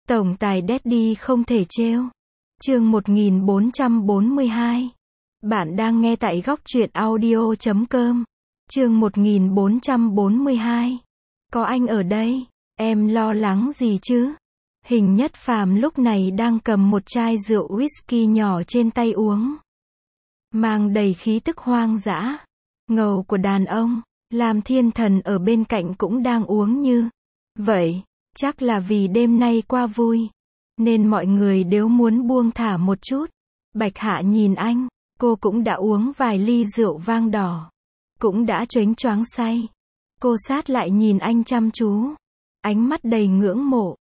Tổng tài Daddy không thể trêu. Chương 1442. Bạn đang nghe tại góc truyện audio.com. Chương 1442. Có anh ở đây, em lo lắng gì chứ? Hình Nhất Phàm lúc này đang cầm một chai rượu whisky nhỏ trên tay uống, mang đầy khí tức hoang dã, ngầu của đàn ông. Lam Thiên Thần ở bên cạnh cũng đang uống như vậy. Chắc là vì đêm nay qua vui, nên mọi người đều muốn buông thả một chút. Bạch Hạ nhìn anh, cô cũng đã uống vài ly rượu vang đỏ, cũng đã choáng choáng say. Cô sát lại nhìn anh chăm chú, ánh mắt đầy ngưỡng mộ.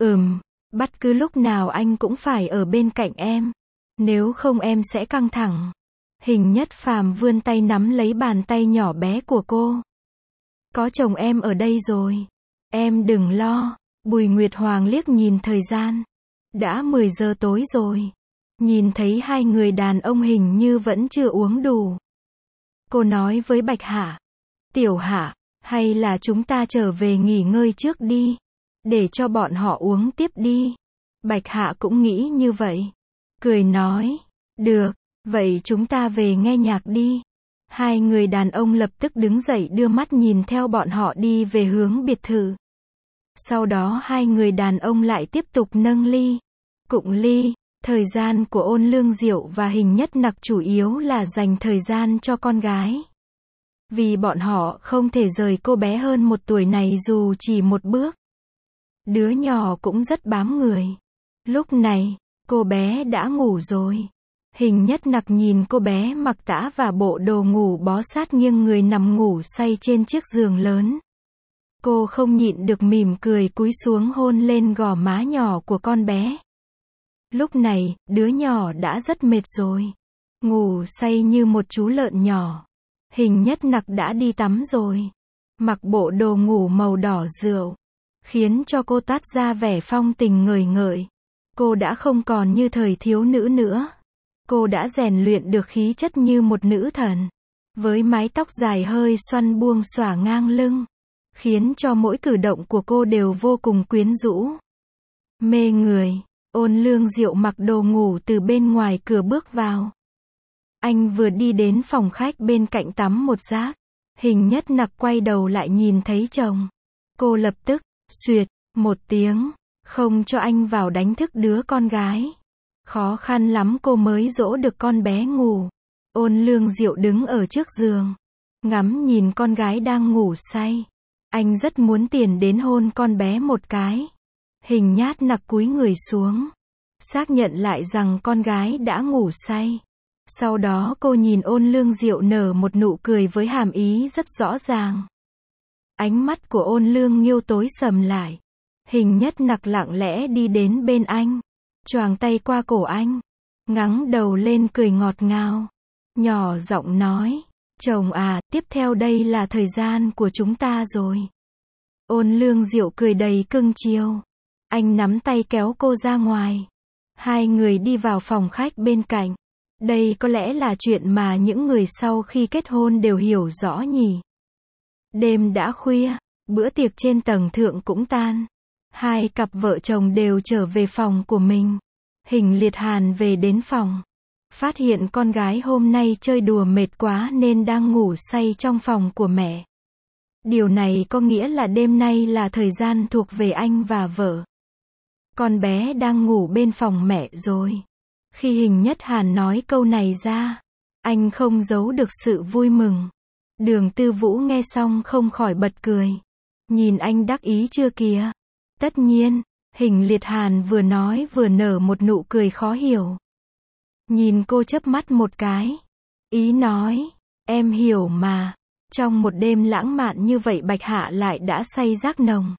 Bất cứ lúc nào anh cũng phải ở bên cạnh em, nếu không em sẽ căng thẳng. Hình Nhất Phàm vươn tay nắm lấy bàn tay nhỏ bé của cô. Có chồng em ở đây rồi, em đừng lo. Bùi Nguyệt Hoàng liếc nhìn thời gian, đã 10 giờ tối rồi. Nhìn thấy hai người đàn ông hình như vẫn chưa uống đủ, cô nói với Bạch Hạ, Tiểu Hạ, hay là chúng ta trở về nghỉ ngơi trước đi, để cho bọn họ uống tiếp đi. Bạch Hạ cũng nghĩ như vậy, cười nói, được, vậy chúng ta về nghe nhạc đi. Hai người đàn ông lập tức đứng dậy đưa mắt nhìn theo bọn họ đi về hướng biệt thự. Sau đó hai người đàn ông lại tiếp tục nâng ly, cụng ly. Thời gian của Ôn Lương Diệu và Hình Nhất Nặc chủ yếu là dành thời gian cho con gái. Vì bọn họ không thể rời cô bé hơn 1 tuổi này dù chỉ một bước. Đứa nhỏ cũng rất bám người. Lúc này, cô bé đã ngủ rồi. Hình Nhất Nặc nhìn cô bé mặc tã và bộ đồ ngủ bó sát nghiêng người nằm ngủ say trên chiếc giường lớn. Cô không nhịn được mỉm cười cúi xuống hôn lên gò má nhỏ của con bé. Lúc này, đứa nhỏ đã rất mệt rồi, ngủ say như một chú lợn nhỏ. Hình Nhất Nặc đã đi tắm rồi, mặc bộ đồ ngủ màu đỏ rượu, khiến cho cô toát ra vẻ phong tình ngời ngợi. Cô đã không còn như thời thiếu nữ nữa. Cô đã rèn luyện được khí chất như một nữ thần, với mái tóc dài hơi xoăn buông xõa ngang lưng, khiến cho mỗi cử động của cô đều vô cùng quyến rũ, mê người. Ôn Lương Diệu mặc đồ ngủ từ bên ngoài cửa bước vào. Anh vừa đi đến phòng khách bên cạnh tắm một giác. Hình Nhất Nặc quay đầu lại nhìn thấy chồng. Cô lập tức, xuyệt, một tiếng, không cho anh vào đánh thức đứa con gái. Khó khăn lắm cô mới dỗ được con bé ngủ. Ôn Lương Diệu đứng ở trước giường, ngắm nhìn con gái đang ngủ say. Anh rất muốn tiền đến hôn con bé một cái. Hình Nhất Nặc cúi người xuống, xác nhận lại rằng con gái đã ngủ say. Sau đó cô nhìn Ôn Lương Diệu nở một nụ cười với hàm ý rất rõ ràng. Ánh mắt của Ôn Lương Nghiêu tối sầm lại. Hình Nhất Nặc lặng lẽ đi đến bên anh, choàng tay qua cổ anh, ngẩng đầu lên cười ngọt ngào, nhỏ giọng nói, chồng à, tiếp theo đây là thời gian của chúng ta rồi. Ôn Lương Diệu cười đầy cưng chiều. Anh nắm tay kéo cô ra ngoài. Hai người đi vào phòng khách bên cạnh. Đây có lẽ là chuyện mà những người sau khi kết hôn đều hiểu rõ nhỉ. Đêm đã khuya, bữa tiệc trên tầng thượng cũng tan. Hai cặp vợ chồng đều trở về phòng của mình. Hình Liệt Hàn về đến phòng, phát hiện con gái hôm nay chơi đùa mệt quá nên đang ngủ say trong phòng của mẹ. Điều này có nghĩa là đêm nay là thời gian thuộc về anh và vợ. Con bé đang ngủ bên phòng mẹ rồi. Khi Hình Nhất Hàn nói câu này ra, anh không giấu được sự vui mừng. Đường Tư Vũ nghe xong không khỏi bật cười. Nhìn anh đắc ý chưa kìa. Tất nhiên, Hình Liệt Hàn vừa nói vừa nở một nụ cười khó hiểu. Nhìn cô chớp mắt một cái. Ý nói, em hiểu mà. Trong một đêm lãng mạn như vậy Bạch Hạ lại đã say giác nồng.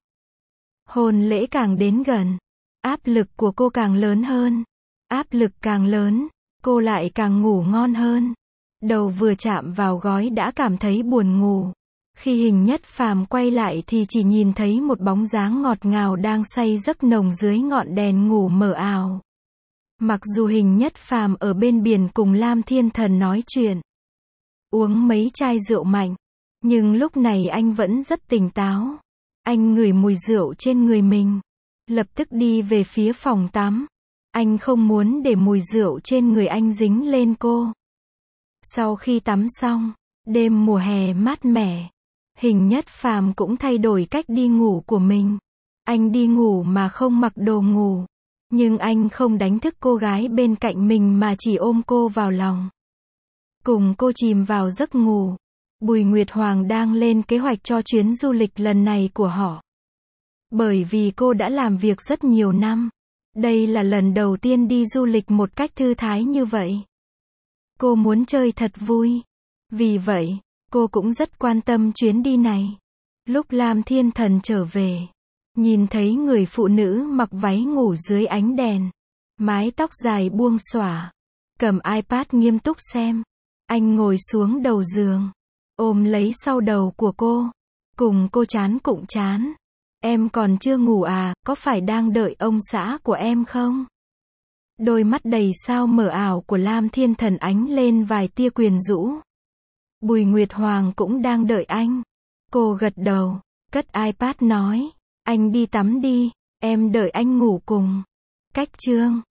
Hôn lễ càng đến gần, áp lực của cô càng lớn hơn. Áp lực càng lớn, cô lại càng ngủ ngon hơn. Đầu vừa chạm vào gối đã cảm thấy buồn ngủ. Khi Hình Nhất Phàm quay lại thì chỉ nhìn thấy một bóng dáng ngọt ngào đang say giấc nồng dưới ngọn đèn ngủ mờ ảo. Mặc dù Hình Nhất Phàm ở bên biển cùng Lam Thiên Thần nói chuyện, uống mấy chai rượu mạnh, nhưng lúc này anh vẫn rất tỉnh táo. Anh ngửi mùi rượu trên người mình, lập tức đi về phía phòng tắm. Anh không muốn để mùi rượu trên người anh dính lên cô. Sau khi tắm xong, đêm mùa hè mát mẻ, Hình Nhất Phàm cũng thay đổi cách đi ngủ của mình. Anh đi ngủ mà không mặc đồ ngủ. Nhưng anh không đánh thức cô gái bên cạnh mình mà chỉ ôm cô vào lòng. Cùng cô chìm vào giấc ngủ. Bùi Nguyệt Hoàng đang lên kế hoạch cho chuyến du lịch lần này của họ. Bởi vì cô đã làm việc rất nhiều năm. Đây là lần đầu tiên đi du lịch một cách thư thái như vậy. Cô muốn chơi thật vui. Vì vậy, cô cũng rất quan tâm chuyến đi này. Lúc Lam Thiên Thần trở về, nhìn thấy người phụ nữ mặc váy ngủ dưới ánh đèn, mái tóc dài buông xõa, cầm iPad nghiêm túc xem. Anh ngồi xuống đầu giường, ôm lấy sau đầu của cô, cùng cô chán cụng chán. Em còn chưa ngủ à, có phải đang đợi ông xã của em không? Đôi mắt đầy sao mờ ảo của Lam Thiên Thần ánh lên vài tia quyến rũ. Bùi Nguyệt Hoàng cũng đang đợi anh. Cô gật đầu, cất iPad nói, anh đi tắm đi, em đợi anh ngủ cùng. Cách chương